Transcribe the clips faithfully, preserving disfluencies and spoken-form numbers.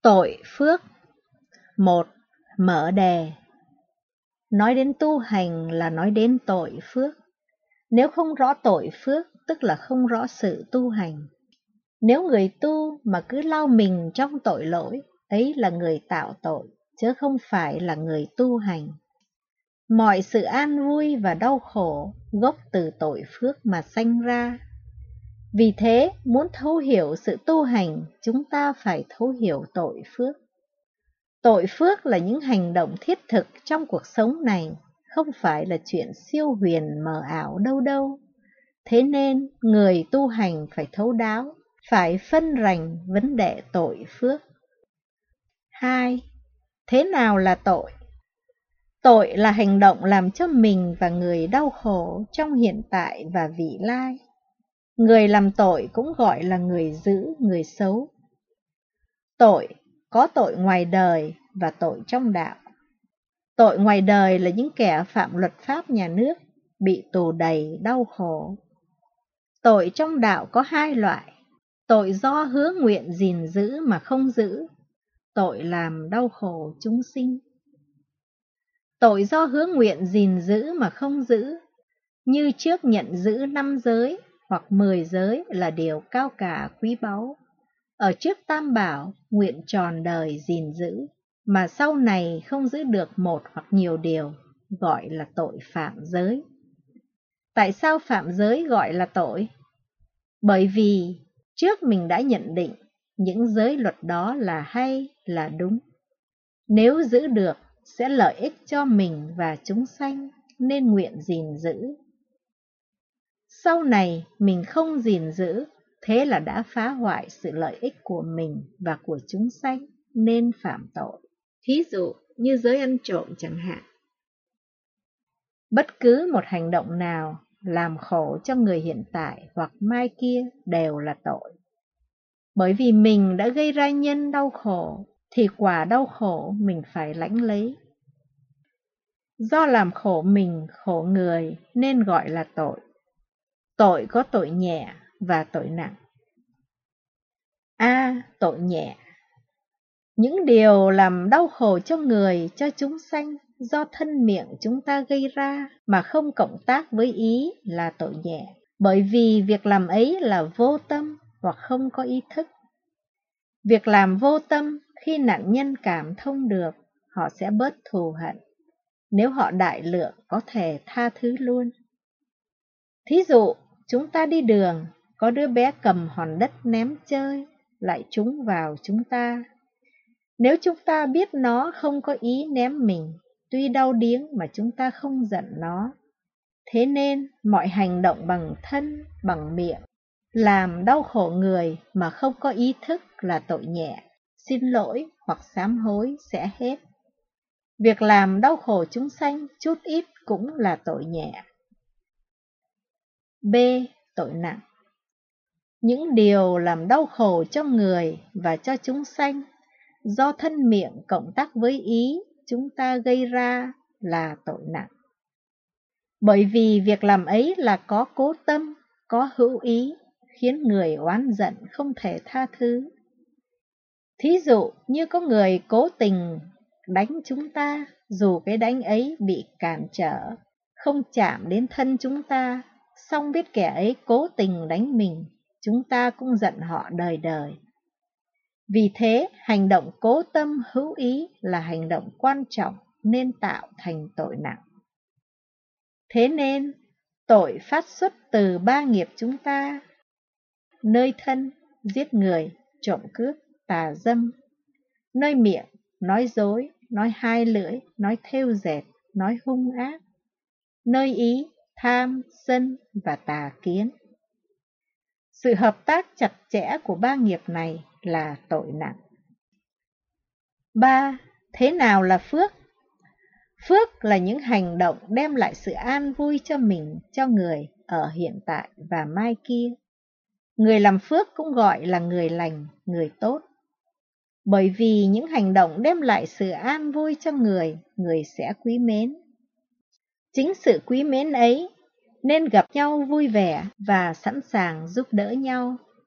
Tội phước. Một. Mở đề. Nói đến tu hành là nói đến tội phước. Nếu không rõ tội phước, tức là không rõ sự tu hành. Nếu người tu mà cứ lao mình trong tội lỗi, ấy là người tạo tội, chứ không phải là người tu hành. Mọi sự an vui và đau khổ gốc từ tội phước mà sanh ra. Vì thế, muốn thấu hiểu sự tu hành, chúng ta phải thấu hiểu tội phước. Tội phước là những hành động thiết thực trong cuộc sống này, không phải là chuyện siêu huyền mờ ảo đâu đâu. Thế nên, người tu hành phải thấu đáo, phải phân rành vấn đề tội phước. Hai. Thế nào là tội? Tội là hành động làm cho mình và người đau khổ trong hiện tại và vị lai. Người làm tội cũng gọi là người dữ, người xấu. Tội có tội ngoài đời và tội trong đạo. Tội ngoài đời là những kẻ phạm luật pháp nhà nước, bị tù đầy đau khổ. Tội trong đạo có hai loại: tội do hứa nguyện gìn giữ mà không giữ, tội làm đau khổ chúng sinh. Tội do hứa nguyện gìn giữ mà không giữ, như trước nhận giữ năm giới hoặc mười giới là điều cao cả quý báu. Ở trước Tam Bảo, nguyện tròn đời gìn giữ, mà sau này không giữ được một hoặc nhiều điều, gọi là tội phạm giới. Tại sao phạm giới gọi là tội? Bởi vì trước mình đã nhận định những giới luật đó là hay, là đúng. Nếu giữ được sẽ lợi ích cho mình và chúng sanh, nên nguyện gìn giữ. Sau này mình không gìn giữ, thế là đã phá hoại sự lợi ích của mình và của chúng sanh, nên phạm tội. Thí dụ như giới ăn trộm chẳng hạn. Bất cứ một hành động nào làm khổ cho người hiện tại hoặc mai kia đều là tội. Bởi vì mình đã gây ra nhân đau khổ, thì quả đau khổ mình phải lãnh lấy. Do làm khổ mình, khổ người nên gọi là tội. Tội có tội nhẹ và tội nặng. A. Tội nhẹ. Những điều làm đau khổ cho người, cho chúng sanh do thân miệng chúng ta gây ra mà không cộng tác với ý là tội nhẹ. Bởi vì việc làm ấy là vô tâm hoặc không có ý thức. Việc làm vô tâm, khi nạn nhân cảm thông được, họ sẽ bớt thù hận. Nếu họ đại lượng có thể tha thứ luôn. Thí dụ, chúng ta đi đường, có đứa bé cầm hòn đất ném chơi, lại trúng vào chúng ta. Nếu chúng ta biết nó không có ý ném mình, tuy đau điếng mà chúng ta không giận nó. Thế nên, mọi hành động bằng thân, bằng miệng, làm đau khổ người mà không có ý thức là tội nhẹ, xin lỗi hoặc sám hối sẽ hết. Việc làm đau khổ chúng sanh chút ít cũng là tội nhẹ. B. Tội nặng. Những điều làm đau khổ cho người và cho chúng sanh do thân miệng cộng tác với ý chúng ta gây ra là tội nặng. Bởi vì việc làm ấy là có cố tâm, có hữu ý, khiến người oán giận không thể tha thứ. Thí dụ như có người cố tình đánh chúng ta, dù cái đánh ấy bị cản trở, không chạm đến thân chúng ta, song biết kẻ ấy cố tình đánh mình, chúng ta cũng giận họ đời đời. Vì thế, hành động cố tâm hữu ý là hành động quan trọng nên tạo thành tội nặng. Thế nên, tội phát xuất từ ba nghiệp chúng ta: nơi thân, giết người, trộm cướp, tà dâm; nơi miệng, nói dối, nói hai lưỡi, nói thêu dệt, nói hung ác; nơi ý, tham, sân và tà kiến. Sự hợp tác chặt chẽ của ba nghiệp này là tội nặng. Ba. Thế nào là phước? Phước là những hành động đem lại sự an vui cho mình, cho người ở hiện tại và mai kia. Người làm phước cũng gọi là người lành, người tốt. Bởi vì những hành động đem lại sự an vui cho người, người sẽ quý mến. Chính sự quý mến ấy nên gặp nhau vui vẻ và sẵn sàng giúp đỡ nhau.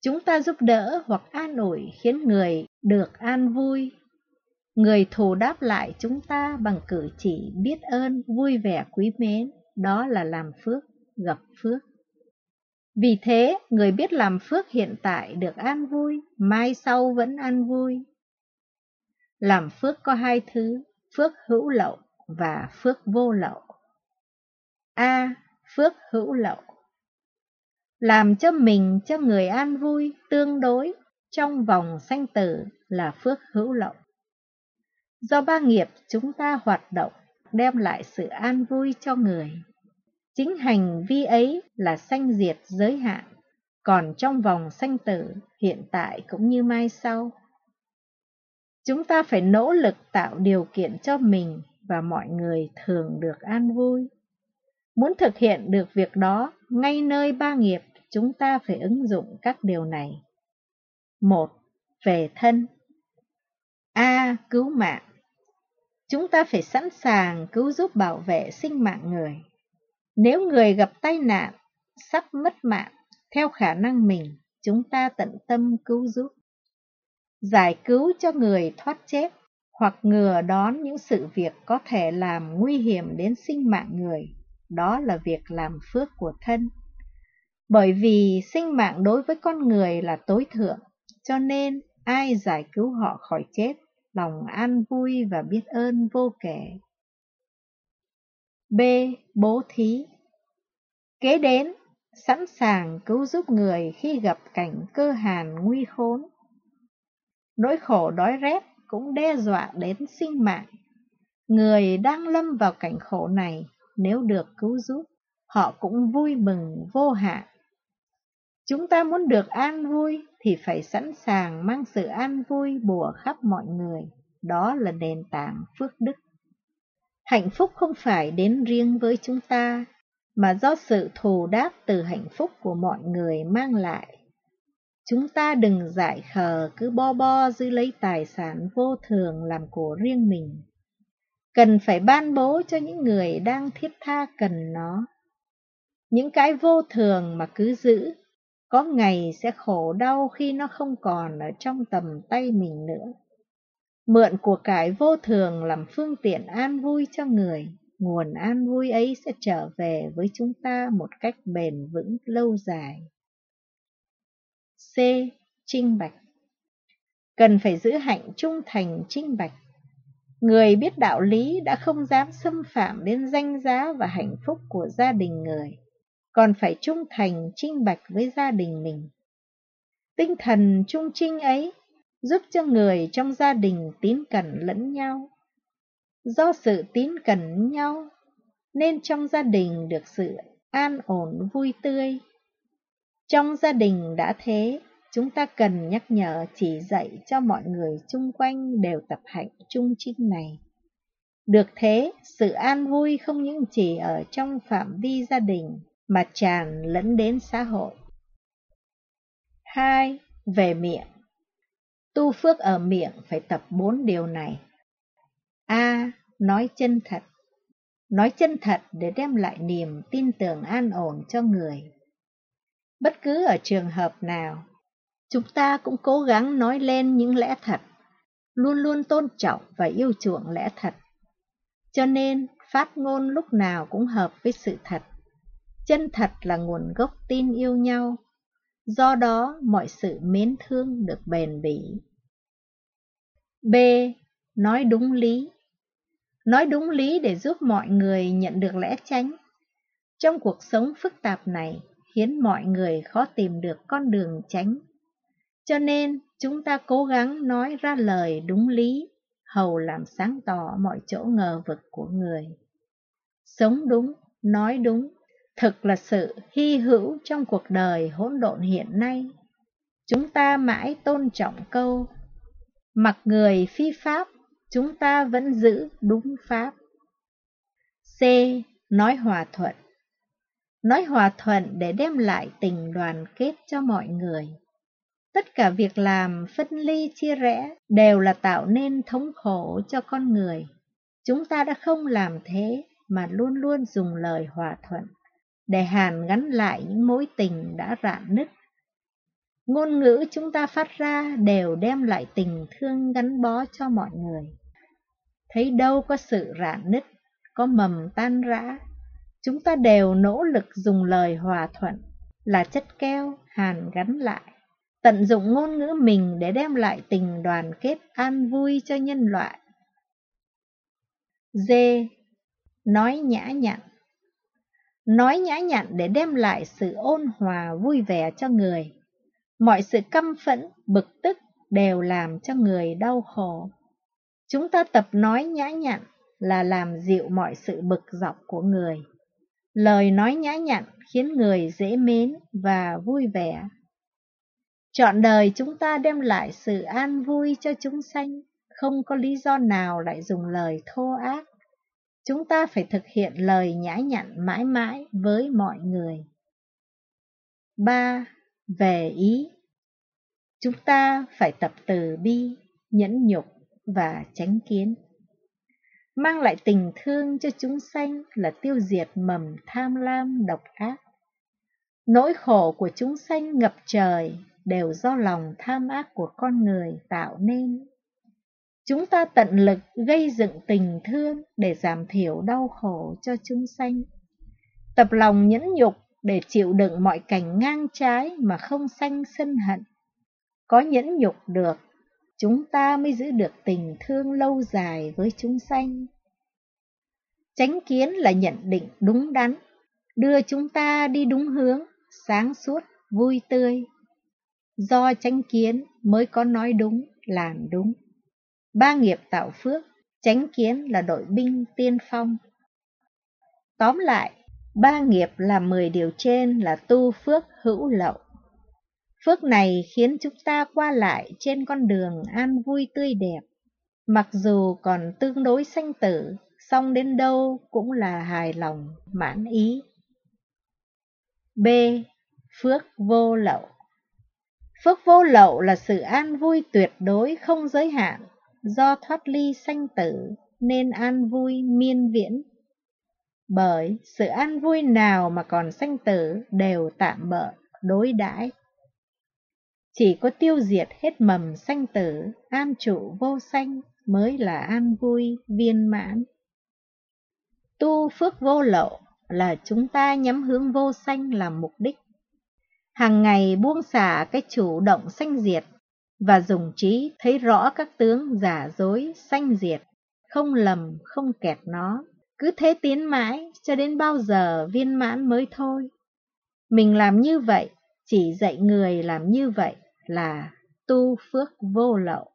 Chúng ta giúp đỡ hoặc an ủi khiến người được an vui. Người thù đáp lại chúng ta bằng cử chỉ biết ơn, vui vẻ, quý mến. Đó là làm phước, gặp phước. Vì thế, người biết làm phước hiện tại được an vui, mai sau vẫn an vui. Làm phước có hai thứ, phước hữu lậu và phước vô lậu. A. Phước hữu lậu. Làm cho mình, cho người an vui, tương đối trong vòng sanh tử là phước hữu lậu. Do ba nghiệp chúng ta hoạt động đem lại sự an vui cho người. Chính hành vi ấy là sanh diệt giới hạn, còn trong vòng sanh tử hiện tại cũng như mai sau. Chúng ta phải nỗ lực tạo điều kiện cho mình và mọi người thường được an vui. Muốn thực hiện được việc đó ngay nơi ba nghiệp, chúng ta phải ứng dụng các điều này. Một. Về thân. A. Cứu mạng. Chúng ta phải sẵn sàng cứu giúp bảo vệ sinh mạng người. Nếu người gặp tai nạn, sắp mất mạng, theo khả năng mình, chúng ta tận tâm cứu giúp. Giải cứu cho người thoát chết, hoặc ngừa đón những sự việc có thể làm nguy hiểm đến sinh mạng người. Đó là việc làm phước của thân. Bởi vì sinh mạng đối với con người là tối thượng, cho nên ai giải cứu họ khỏi chết, lòng an vui và biết ơn vô kể. B. Bố thí. Kế đến, sẵn sàng cứu giúp người khi gặp cảnh cơ hàn nguy khốn. Nỗi khổ đói rét cũng đe dọa đến sinh mạng. Người đang lâm vào cảnh khổ này, nếu được cứu giúp, họ cũng vui mừng vô hạn. Chúng ta muốn được an vui thì phải sẵn sàng mang sự an vui bùa khắp mọi người. Đó là nền tảng phước đức. Hạnh phúc không phải đến riêng với chúng ta, mà do sự thù đáp từ hạnh phúc của mọi người mang lại. Chúng ta đừng dại khờ cứ bo bo giữ lấy tài sản vô thường làm của riêng mình. Cần phải ban bố cho những người đang thiết tha cần nó. Những cái vô thường mà cứ giữ, có ngày sẽ khổ đau khi nó không còn ở trong tầm tay mình nữa. Mượn của cải vô thường làm phương tiện an vui cho người, nguồn an vui ấy sẽ trở về với chúng ta một cách bền vững lâu dài. C. Trinh bạch. Cần phải giữ hạnh trung thành trinh bạch. Người biết đạo lý đã không dám xâm phạm đến danh giá và hạnh phúc của gia đình người, còn phải trung thành trinh bạch với gia đình mình. Tinh thần trung trinh ấy giúp cho người trong gia đình tín cẩn lẫn nhau. Do sự tín cẩn nhau nên trong gia đình được sự an ổn vui tươi. Trong gia đình đã thế, chúng ta cần nhắc nhở chỉ dạy cho mọi người chung quanh đều tập hạnh trung trinh này. Được thế, sự an vui không những chỉ ở trong phạm vi gia đình mà tràn lẫn đến xã hội. Hai. Về miệng. Tu phước ở miệng phải tập bốn điều này. A. Nói chân thật. Nói chân thật để đem lại niềm tin tưởng an ổn cho người. Bất cứ ở trường hợp nào, chúng ta cũng cố gắng nói lên những lẽ thật, luôn luôn tôn trọng và yêu chuộng lẽ thật. Cho nên, phát ngôn lúc nào cũng hợp với sự thật. Chân thật là nguồn gốc tin yêu nhau, do đó mọi sự mến thương được bền bỉ. B. Nói đúng lý. Nói đúng lý để giúp mọi người nhận được lẽ chánh. Trong cuộc sống phức tạp này, khiến mọi người khó tìm được con đường chánh. Cho nên, chúng ta cố gắng nói ra lời đúng lý, hầu làm sáng tỏ mọi chỗ ngờ vực của người. Sống đúng, nói đúng, thực là sự hy hữu trong cuộc đời hỗn độn hiện nay. Chúng ta mãi tôn trọng câu, mặc người phi pháp, chúng ta vẫn giữ đúng pháp. C. Nói hòa thuận. Nói hòa thuận để đem lại tình đoàn kết cho mọi người. Tất cả việc làm phân ly chia rẽ đều là tạo nên thống khổ cho con người. Chúng ta đã không làm thế mà luôn luôn dùng lời hòa thuận để hàn gắn lại những mối tình đã rạn nứt. Ngôn ngữ chúng ta phát ra đều đem lại tình thương gắn bó cho mọi người. Thấy đâu có sự rạn nứt, có mầm tan rã, chúng ta đều nỗ lực dùng lời hòa thuận là chất keo hàn gắn lại, tận dụng ngôn ngữ mình để đem lại tình đoàn kết an vui cho nhân loại. D. Nói nhã nhặn. Nói nhã nhặn để đem lại sự ôn hòa vui vẻ cho người. Mọi sự căm phẫn, bực tức đều làm cho người đau khổ. Chúng ta tập nói nhã nhặn là làm dịu mọi sự bực dọc của người. Lời nói nhã nhặn khiến người dễ mến và vui vẻ. Trọn đời chúng ta đem lại sự an vui cho chúng sanh, không có lý do nào lại dùng lời thô ác. Chúng ta phải thực hiện lời nhã nhặn mãi mãi với mọi người. ba. Về ý. Chúng ta phải tập từ bi, nhẫn nhục và chánh kiến. Mang lại tình thương cho chúng sanh là tiêu diệt mầm tham lam độc ác. Nỗi khổ của chúng sanh ngập trời đều do lòng tham ác của con người tạo nên. Chúng ta tận lực gây dựng tình thương để giảm thiểu đau khổ cho chúng sanh. Tập lòng nhẫn nhục để chịu đựng mọi cảnh ngang trái mà không sanh sân hận. Có nhẫn nhục được, chúng ta mới giữ được tình thương lâu dài với chúng sanh. Chánh kiến là nhận định đúng đắn, đưa chúng ta đi đúng hướng, sáng suốt, vui tươi. Do chánh kiến mới có nói đúng, làm đúng. Ba nghiệp tạo phước, chánh kiến là đội binh tiên phong. Tóm lại, ba nghiệp là mười điều trên là tu phước hữu lậu. Phước này khiến chúng ta qua lại trên con đường an vui tươi đẹp. Mặc dù còn tương đối sanh tử, song đến đâu cũng là hài lòng, mãn ý. B. Phước vô lậu. Phước vô lậu là sự an vui tuyệt đối không giới hạn, do thoát ly sanh tử nên an vui miên viễn. Bởi sự an vui nào mà còn sanh tử đều tạm bợ, đối đãi. Chỉ có tiêu diệt hết mầm sanh tử, an trụ vô sanh mới là an vui viên mãn. Tu phước vô lậu là chúng ta nhắm hướng vô sanh làm mục đích. Hàng ngày buông xả cái chủ động sanh diệt và dùng trí thấy rõ các tướng giả dối sanh diệt, không lầm không kẹt nó. Cứ thế tiến mãi cho đến bao giờ viên mãn mới thôi. Mình làm như vậy, chỉ dạy người làm như vậy là tu phước vô lậu.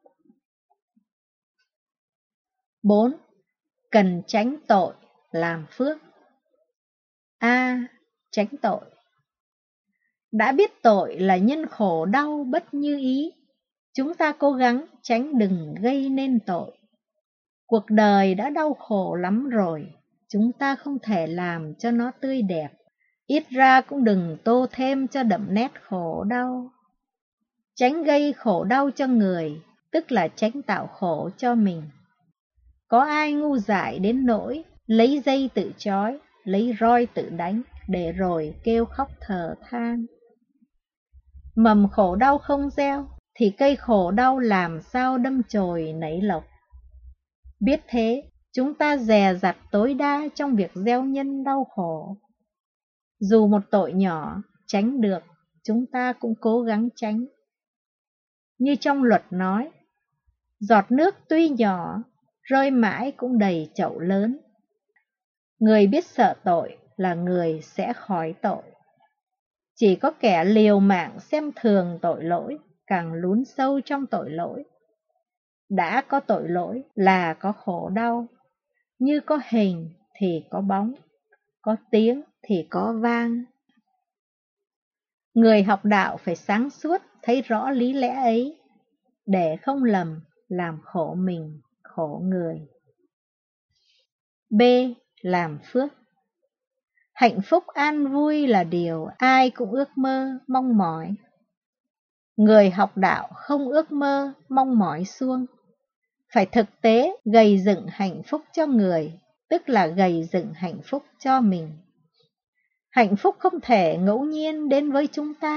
bốn. Cần tránh tội, làm phước. A. Tránh tội. Đã biết tội là nhân khổ đau bất như ý, chúng ta cố gắng tránh đừng gây nên tội. Cuộc đời đã đau khổ lắm rồi, chúng ta không thể làm cho nó tươi đẹp, ít ra cũng đừng tô thêm cho đậm nét khổ đau. Tránh gây khổ đau cho người, tức là tránh tạo khổ cho mình. Có ai ngu dại đến nỗi lấy dây tự trói, lấy roi tự đánh, để rồi kêu khóc thở than. Mầm khổ đau không gieo, thì cây khổ đau làm sao đâm chồi nảy lộc. Biết thế, chúng ta dè dặt tối đa trong việc gieo nhân đau khổ. Dù một tội nhỏ, tránh được, chúng ta cũng cố gắng tránh. Như trong luật nói, giọt nước tuy nhỏ, rơi mãi cũng đầy chậu lớn. Người biết sợ tội là người sẽ khỏi tội. Chỉ có kẻ liều mạng xem thường tội lỗi, càng lún sâu trong tội lỗi. Đã có tội lỗi là có khổ đau, như có hình thì có bóng, có tiếng thì có vang. Người học đạo phải sáng suốt thấy rõ lý lẽ ấy, để không lầm làm khổ mình, khổ người. B. Làm phước. Hạnh phúc an vui là điều ai cũng ước mơ, mong mỏi. Người học đạo không ước mơ, mong mỏi suông. Phải thực tế gầy dựng hạnh phúc cho người, tức là gầy dựng hạnh phúc cho mình. Hạnh phúc không thể ngẫu nhiên đến với chúng ta,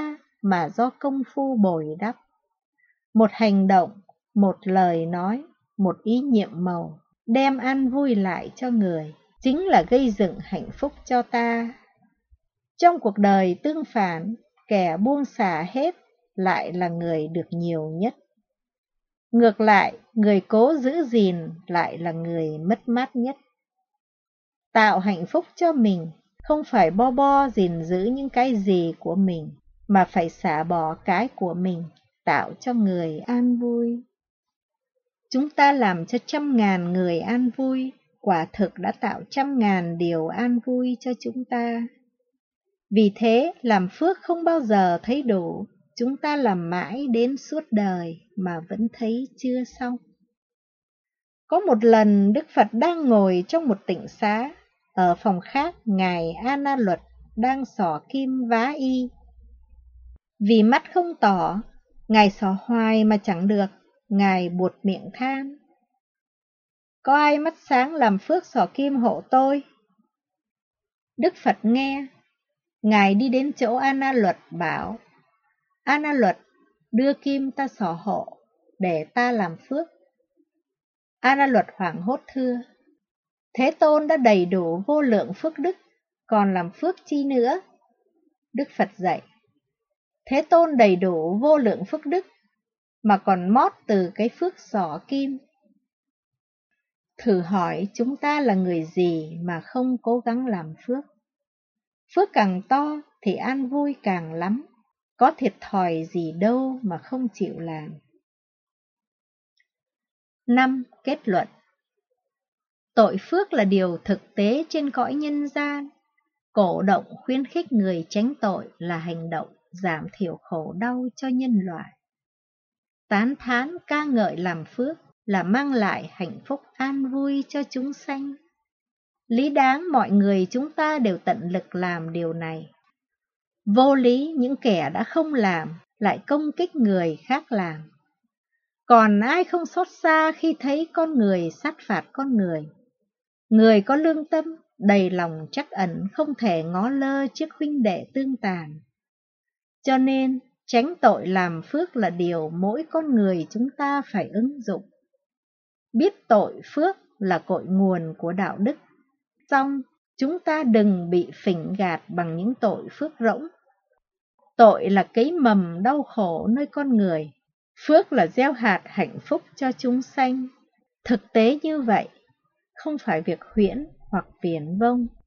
mà do công phu bồi đắp. Một hành động, một lời nói, một ý nhiệm màu, đem an vui lại cho người, chính là gây dựng hạnh phúc cho ta. Trong cuộc đời tương phản, kẻ buông xả hết lại là người được nhiều nhất. Ngược lại, người cố giữ gìn lại là người mất mát nhất. Tạo hạnh phúc cho mình, không phải bo bo gìn giữ những cái gì của mình, mà phải xả bỏ cái của mình, tạo cho người an vui. Chúng ta làm cho trăm ngàn người an vui, quả thực đã tạo trăm ngàn điều an vui cho chúng ta. Vì thế, làm phước không bao giờ thấy đủ, chúng ta làm mãi đến suốt đời mà vẫn thấy chưa xong. Có một lần Đức Phật đang ngồi trong một tịnh xá, ở phòng khác Ngài A Na Luật đang xỏ kim vá y. Vì mắt không tỏ, Ngài xỏ hoài mà chẳng được, Ngài buột miệng than: có ai mắt sáng làm phước xỏ kim hộ tôi? Đức Phật nghe, Ngài đi đến chỗ A Na Luật bảo: A Na Luật, đưa kim ta xỏ hộ, để ta làm phước. A Na Luật hoảng hốt thưa: Thế Tôn đã đầy đủ vô lượng phước đức, còn làm phước chi nữa? Đức Phật dạy: Thế Tôn đầy đủ vô lượng phước đức, mà còn mót từ cái phước xỏ kim. Thử hỏi chúng ta là người gì mà không cố gắng làm phước? Phước càng to thì an vui càng lắm, có thiệt thòi gì đâu mà không chịu làm. năm. Kết luận. Tội phước là điều thực tế trên cõi nhân gian. Cổ động khuyến khích người tránh tội là hành động giảm thiểu khổ đau cho nhân loại. Tán thán ca ngợi làm phước là mang lại hạnh phúc an vui cho chúng sanh. Lý đáng mọi người chúng ta đều tận lực làm điều này. Vô lý những kẻ đã không làm lại công kích người khác làm. Còn ai không xót xa khi thấy con người sát phạt con người? Người có lương tâm, đầy lòng trắc ẩn không thể ngó lơ trước huynh đệ tương tàn. Cho nên, tránh tội làm phước là điều mỗi con người chúng ta phải ứng dụng. Biết tội phước là cội nguồn của đạo đức, song chúng ta đừng bị phỉnh gạt bằng những tội phước rỗng. Tội là cấy mầm đau khổ nơi con người, phước là gieo hạt hạnh phúc cho chúng sanh. Thực tế như vậy, không phải việc huyễn hoặc viển vông.